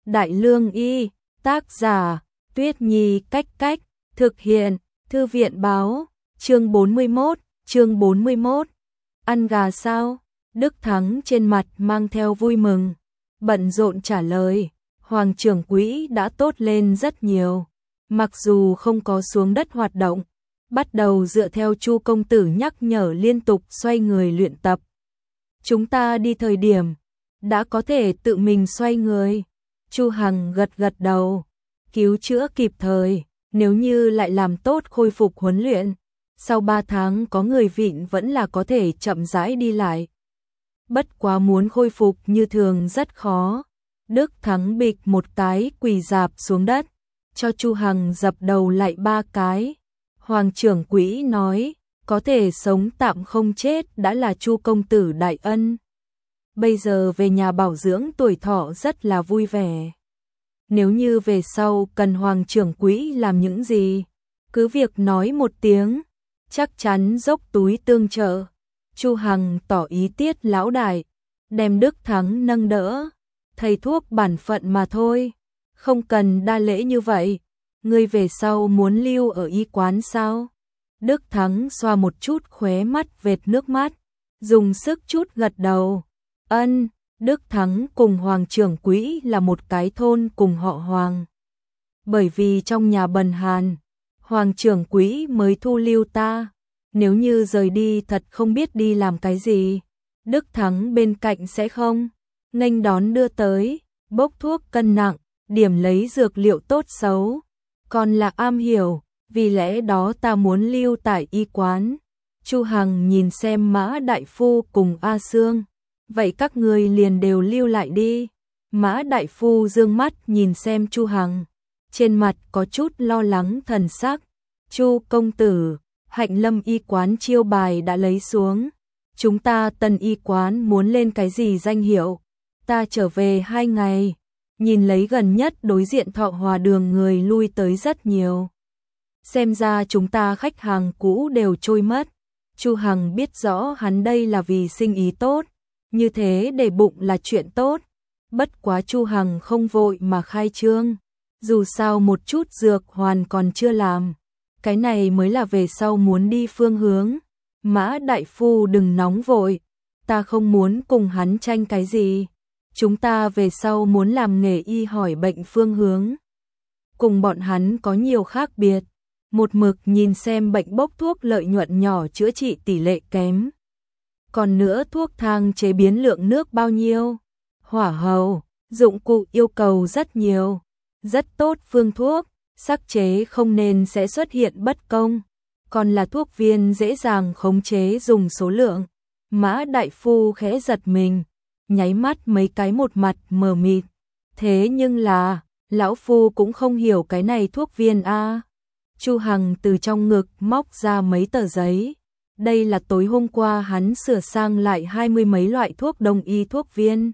Đại Lương Y, tác giả, Tuyết Nhi Cách Cách, thực hiện, Thư viện Báo, chương 41. Ăn gà sao? Đức Thắng trên mặt mang theo vui mừng, bận rộn trả lời, Hoàng trưởng quỹ đã tốt lên rất nhiều, mặc dù không có xuống đất hoạt động, bắt đầu dựa theo Chu công tử nhắc nhở liên tục xoay người luyện tập. Chúng ta đi thời điểm đã có thể tự mình xoay người. Chu Hằng gật đầu, cứu chữa kịp thời, nếu như lại làm tốt khôi phục huấn luyện, sau 3 tháng có người vịn vẫn là có thể chậm rãi đi lại. Bất quá muốn khôi phục như thường rất khó. Đức Thắng bịch một cái quỳ dạp xuống đất, cho Chu Hằng dập đầu lại 3 cái. Hoàng trưởng quỹ nói, có thể sống tạm không chết đã là Chu công tử đại ân. Bây giờ về nhà bảo dưỡng tuổi thọ rất là vui vẻ. Nếu như về sau cần Hoàng trưởng quỹ làm những gì, cứ việc nói một tiếng, chắc chắn dốc túi tương trợ. Chu Hằng tỏ ý tiết lão đại, đem Đức Thắng nâng đỡ, thầy thuốc bản phận mà thôi, không cần đa lễ như vậy. Ngươi về sau muốn lưu ở y quán sao? Đức Thắng xoa một chút khóe mắt vệt nước mắt, dùng sức chút gật đầu. Ân, Đức Thắng cùng Hoàng trưởng quỹ là một cái thôn cùng họ Hoàng. Bởi vì trong nhà bần hàn, Hoàng trưởng quỹ mới thu lưu ta, nếu như rời đi thật không biết đi làm cái gì. Đức Thắng bên cạnh sẽ không nghênh đón đưa tới, bốc thuốc cân nặng, điểm lấy dược liệu tốt xấu, còn là am hiểu, vì lẽ đó ta muốn lưu tại y quán. Chu Hằng nhìn xem Mã đại phu cùng A Sương, vậy các người liền đều lưu lại đi. Mã đại phu dương mắt nhìn xem Chu Hằng, trên mặt có chút lo lắng thần sắc. Chu công tử, Hạnh Lâm y quán chiêu bài đã lấy xuống, chúng ta Tân y quán muốn lên cái gì danh hiệu? Ta trở về 2 ngày, nhìn lấy gần nhất đối diện Thọ Hòa đường người lui tới rất nhiều. Xem ra chúng ta khách hàng cũ đều trôi mất. Chu Hằng biết rõ hắn đây là vì sinh ý tốt, như thế để bụng là chuyện tốt. Bất quá Chu Hằng không vội mà khai trương, dù sao một chút dược hoàn còn chưa làm, cái này mới là về sau muốn đi phương hướng. Mã đại phu đừng nóng vội, ta không muốn cùng hắn tranh cái gì. Chúng ta về sau muốn làm nghề y hỏi bệnh phương hướng, cùng bọn hắn có nhiều khác biệt. Một mực nhìn xem bệnh bốc thuốc lợi nhuận nhỏ chữa trị tỷ lệ kém. Còn nữa thuốc thang chế biến lượng nước bao nhiêu, hỏa hầu, dụng cụ yêu cầu rất nhiều, rất tốt phương thuốc, sắc chế không nên sẽ xuất hiện bất công, còn là thuốc viên dễ dàng khống chế dùng số lượng. Mã đại phu khẽ giật mình, nháy mắt mấy cái một mặt mờ mịt. Thế nhưng là, lão phu cũng không hiểu cái này thuốc viên a. Chu Hằng từ trong ngực móc ra mấy tờ giấy. Đây là tối hôm qua hắn sửa sang lại 20 mấy loại thuốc đông y thuốc viên.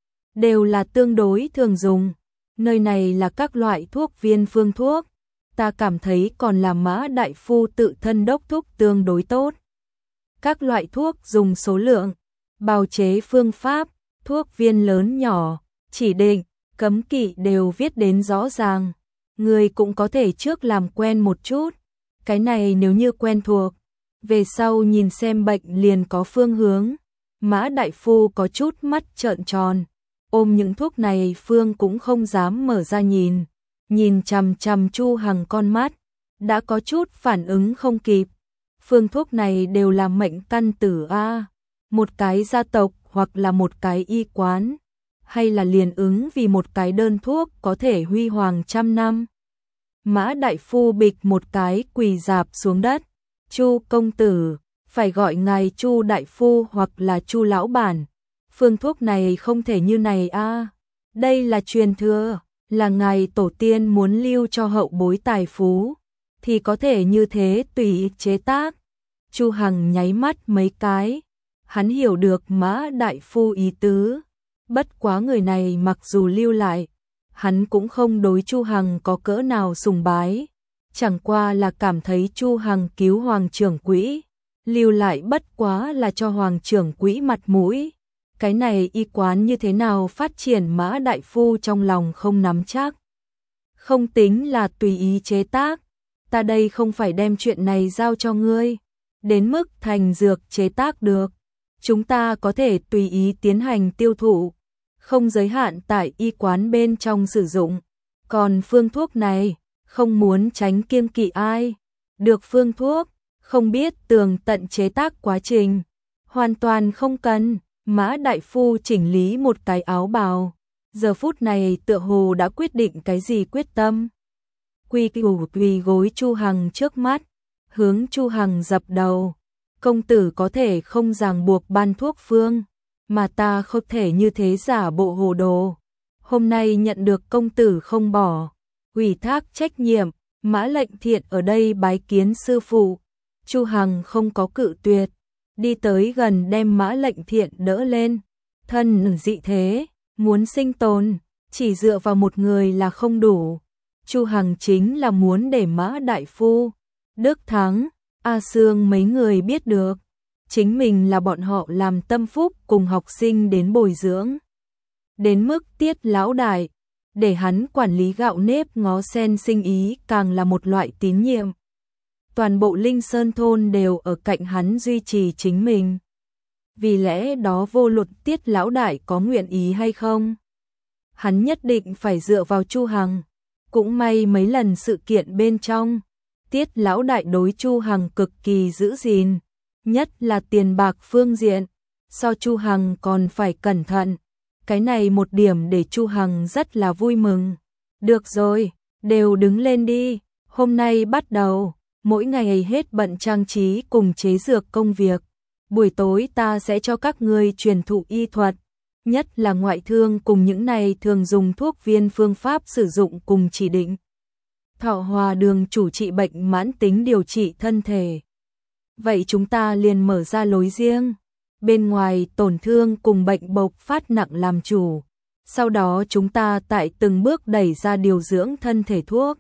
Đều là tương đối thường dùng. Nơi này là các loại thuốc viên phương thuốc. Ta cảm thấy còn là Mã đại phu tự thân đốc thúc tương đối tốt. Các loại thuốc dùng số lượng, bào chế phương pháp, thuốc viên lớn nhỏ, chỉ định, cấm kỵ đều viết đến rõ ràng. Người cũng có thể trước làm quen một chút. Cái này nếu như quen thuộc, về sau nhìn xem bệnh liền có phương hướng. Mã đại phu có chút mắt trợn tròn, ôm những thuốc này phương cũng không dám mở ra nhìn. Nhìn chằm chằm Chu Hằng con mắt, đã có chút phản ứng không kịp. Phương thuốc này đều là mệnh căn tử a, một cái gia tộc hoặc là một cái y quán, hay là liền ứng vì một cái đơn thuốc có thể huy hoàng trăm năm. Mã đại phu bịch một cái quỳ dạp xuống đất. Chu công tử, phải gọi ngài Chu đại phu hoặc là Chu lão bản. Phương thuốc này không thể như này a. Đây là truyền thừa, là ngài tổ tiên muốn lưu cho hậu bối tài phú, thì có thể như thế tùy ý chế tác. Chu Hằng nháy mắt mấy cái, hắn hiểu được Mã đại phu ý tứ. Bất quá người này mặc dù lưu lại, hắn cũng không đối Chu Hằng có cỡ nào sùng bái, chẳng qua là cảm thấy Chu Hằng cứu Hoàng trưởng quỹ, lưu lại bất quá là cho Hoàng trưởng quỹ mặt mũi. Cái này y quán như thế nào phát triển Mã đại phu trong lòng không nắm chắc. Không tính là tùy ý chế tác, ta đây không phải đem chuyện này giao cho ngươi, đến mức thành dược chế tác được. Chúng ta có thể tùy ý tiến hành tiêu thụ, không giới hạn tại y quán bên trong sử dụng. Còn phương thuốc này, không muốn tránh kiêng kỵ ai. Được phương thuốc, không biết tường tận chế tác quá trình. Hoàn toàn không cần. Mã đại phu chỉnh lý một cái áo bào. Giờ phút này tựa hồ đã quyết định cái gì quyết tâm. Quỳ gối Chu Hằng trước mắt, hướng Chu Hằng dập đầu. Công tử có thể không ràng buộc ban thuốc phương, mà ta không thể như thế giả bộ hồ đồ. Hôm nay nhận được công tử không bỏ, ủy thác trách nhiệm, Mã Lệnh Thiện ở đây bái kiến sư phụ. Chu Hằng không có cự tuyệt, đi tới gần đem Mã Lệnh Thiện đỡ lên. Thân dị thế, muốn sinh tồn, chỉ dựa vào một người là không đủ. Chu Hằng chính là muốn để Mã đại phu, Đức Thắng, A Sương mấy người biết được, chính mình là bọn họ làm tâm phúc cùng học sinh đến bồi dưỡng. Đến mức Tiết lão đại, để hắn quản lý gạo nếp ngó sen sinh ý càng là một loại tín nhiệm. Toàn bộ Linh Sơn thôn đều ở cạnh hắn duy trì chính mình. Vì lẽ đó vô luận Tiết lão đại có nguyện ý hay không, hắn nhất định phải dựa vào Chu Hằng. Cũng may mấy lần sự kiện bên trong, Tiết lão đại đối Chu Hằng cực kỳ giữ gìn, nhất là tiền bạc phương diện, so Chu Hằng còn phải cẩn thận. Cái này một điểm để Chu Hằng rất là vui mừng. Được rồi, đều đứng lên đi, hôm nay bắt đầu, mỗi ngày hết bận trang trí cùng chế dược công việc. Buổi tối ta sẽ cho các ngươi truyền thụ y thuật, nhất là ngoại thương cùng những này thường dùng thuốc viên phương pháp sử dụng cùng chỉ định. Thọ Hòa Đường chủ trị bệnh mãn tính điều trị thân thể. Vậy chúng ta liền mở ra lối riêng. Bên ngoài tổn thương cùng bệnh bộc phát nặng làm chủ. Sau đó chúng ta tại từng bước đẩy ra điều dưỡng thân thể thuốc.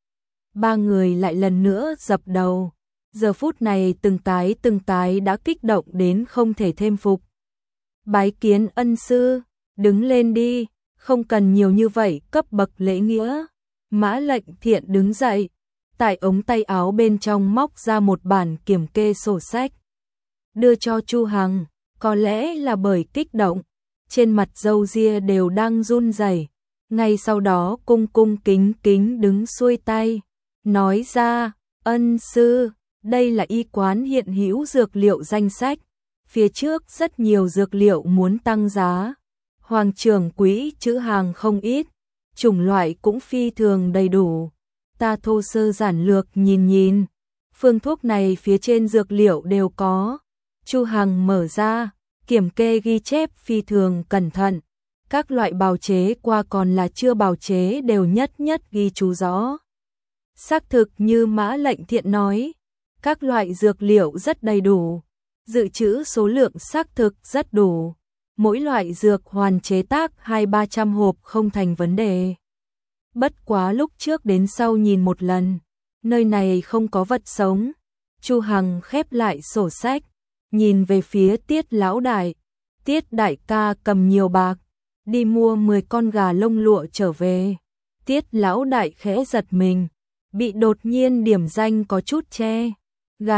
Ba người lại lần nữa dập đầu. Giờ phút này từng cái đã kích động đến không thể thêm phục. Bái kiến ân sư, đứng lên đi, không cần nhiều như vậy cấp bậc lễ nghĩa. Mã Lệnh Thiện đứng dậy, tại ống tay áo bên trong móc ra một bản kiểm kê sổ sách. Đưa cho Chu Hằng, có lẽ là bởi kích động, trên mặt râu ria đều đang run rẩy. Ngay sau đó cung kính đứng xuôi tay, nói ra, ân sư, đây là y quán hiện hữu dược liệu danh sách. Phía trước rất nhiều dược liệu muốn tăng giá. Hoàng trưởng quỹ chữ hàng không ít, chủng loại cũng phi thường đầy đủ. Ta thô sơ giản lược nhìn, phương thuốc này phía trên dược liệu đều có. Chu Hằng mở ra, kiểm kê ghi chép phi thường cẩn thận. Các loại bào chế qua còn là chưa bào chế đều nhất ghi chú rõ. Xác thực như Mã Lệnh Thiện nói, các loại dược liệu rất đầy đủ, dự trữ số lượng xác thực rất đủ. Mỗi loại dược hoàn chế tác 200-300 hộp không thành vấn đề. Bất quá lúc trước đến sau nhìn một lần, nơi này không có vật sống. Chu Hằng khép lại sổ sách, nhìn về phía Tiết lão đại. Tiết đại ca cầm nhiều bạc, đi mua 10 con gà lông lụa trở về. Tiết lão đại khẽ giật mình, bị đột nhiên điểm danh có chút che. Gà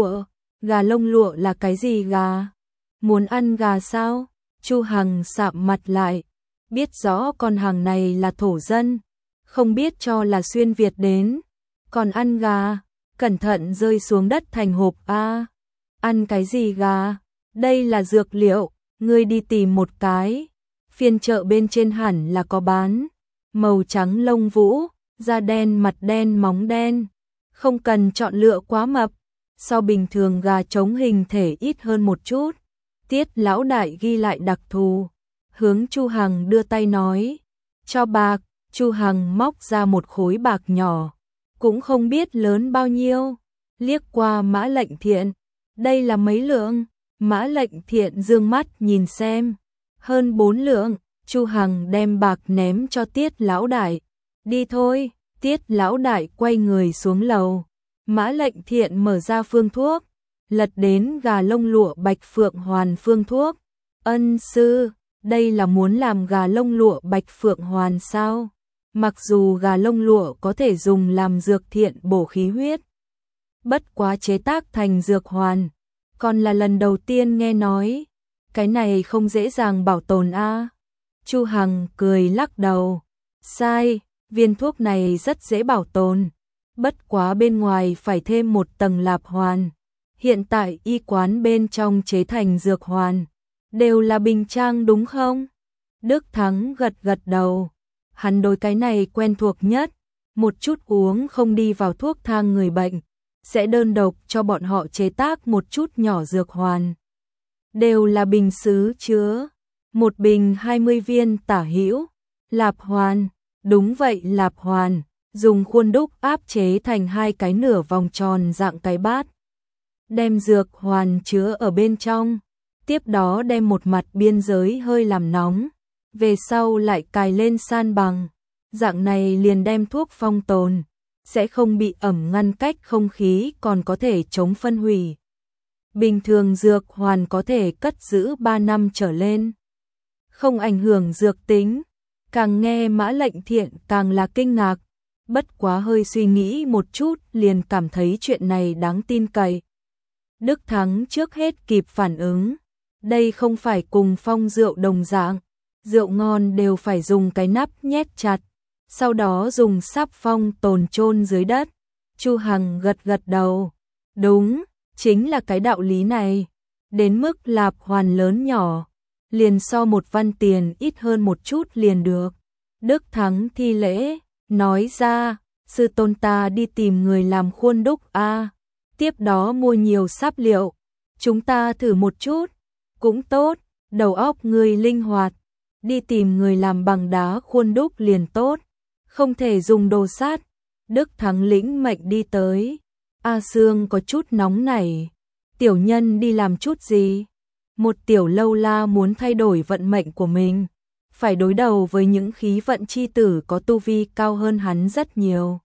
lông lụa là cái gì gà? Muốn ăn gà sao? Chu Hằng sạm mặt lại, biết rõ con hàng này là thổ dân, không biết cho là xuyên Việt đến, còn ăn gà, cẩn thận rơi xuống đất thành hộp a. Ăn cái gì gà? Đây là dược liệu, ngươi đi tìm một cái, phiên chợ bên trên hẳn là có bán. Màu trắng lông vũ, da đen mặt đen móng đen, không cần chọn lựa quá mập, so bình thường gà trống hình thể ít hơn một chút. Tiết lão đại ghi lại đặc thù, hướng Chu Hằng đưa tay nói, cho bạc. Chu Hằng móc ra một khối bạc nhỏ, cũng không biết lớn bao nhiêu, liếc qua Mã Lệnh Thiện, đây là mấy lượng? Mã Lệnh Thiện dương mắt nhìn xem, hơn 4 lượng. Chu Hằng đem bạc ném cho Tiết lão đại, đi thôi. Tiết lão đại quay người xuống lầu. Mã Lệnh Thiện mở ra phương thuốc, lật đến gà lông lụa Bạch Phượng Hoàn phương thuốc, Ân sư, đây là muốn làm gà lông lụa Bạch Phượng Hoàn sao? Mặc dù gà lông lụa có thể dùng làm dược thiện bổ khí huyết, bất quá chế tác thành dược hoàn, còn là lần đầu tiên nghe nói, cái này không dễ dàng bảo tồn a. Chu Hằng cười lắc đầu, sai, viên thuốc này rất dễ bảo tồn, bất quá bên ngoài phải thêm một tầng lạp hoàn. Hiện tại y quán bên trong chế thành dược hoàn, đều là bình trang đúng không? Đức Thắng gật gật đầu, hắn đối cái này quen thuộc nhất, một chút uống không đi vào thuốc thang người bệnh, sẽ đơn độc cho bọn họ chế tác một chút nhỏ dược hoàn. Đều là bình sứ chứa, một bình 20 viên tả hữu, lạp hoàn, đúng vậy lạp hoàn, dùng khuôn đúc áp chế thành hai cái nửa vòng tròn dạng cái bát. Đem dược hoàn chứa ở bên trong, tiếp đó đem một mặt biên giới hơi làm nóng, về sau lại cài lên san bằng, dạng này liền đem thuốc phong tồn, sẽ không bị ẩm ngăn cách không khí còn có thể chống phân hủy. Bình thường dược hoàn có thể cất giữ 3 năm trở lên, không ảnh hưởng dược tính. Càng nghe Mã Lệnh Thiện càng là kinh ngạc, bất quá hơi suy nghĩ một chút liền cảm thấy chuyện này đáng tin cậy. Đức Thắng trước hết kịp phản ứng, đây không phải cùng phong rượu đồng dạng, rượu ngon đều phải dùng cái nắp nhét chặt, sau đó dùng sáp phong tồn chôn dưới đất. Chu Hằng gật gật đầu, đúng, chính là cái đạo lý này, đến mức lạp hoàn lớn nhỏ, liền so một văn tiền ít hơn một chút liền được. Đức Thắng thi lễ, nói ra, sư tôn ta đi tìm người làm khuôn đúc a, tiếp đó mua nhiều sáp liệu, chúng ta thử một chút, cũng tốt, đầu óc người linh hoạt, đi tìm người làm bằng đá khuôn đúc liền tốt, không thể dùng đồ sắt. Đức Thắng lĩnh mệnh đi tới, A Sương có chút nóng nảy, tiểu nhân đi làm chút gì? Một tiểu lâu la muốn thay đổi vận mệnh của mình, phải đối đầu với những khí vận chi tử có tu vi cao hơn hắn rất nhiều.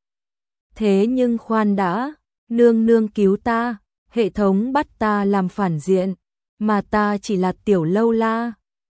Thế nhưng khoan đã, nương nương cứu ta, hệ thống bắt ta làm phản diện, mà ta chỉ là tiểu lâu la,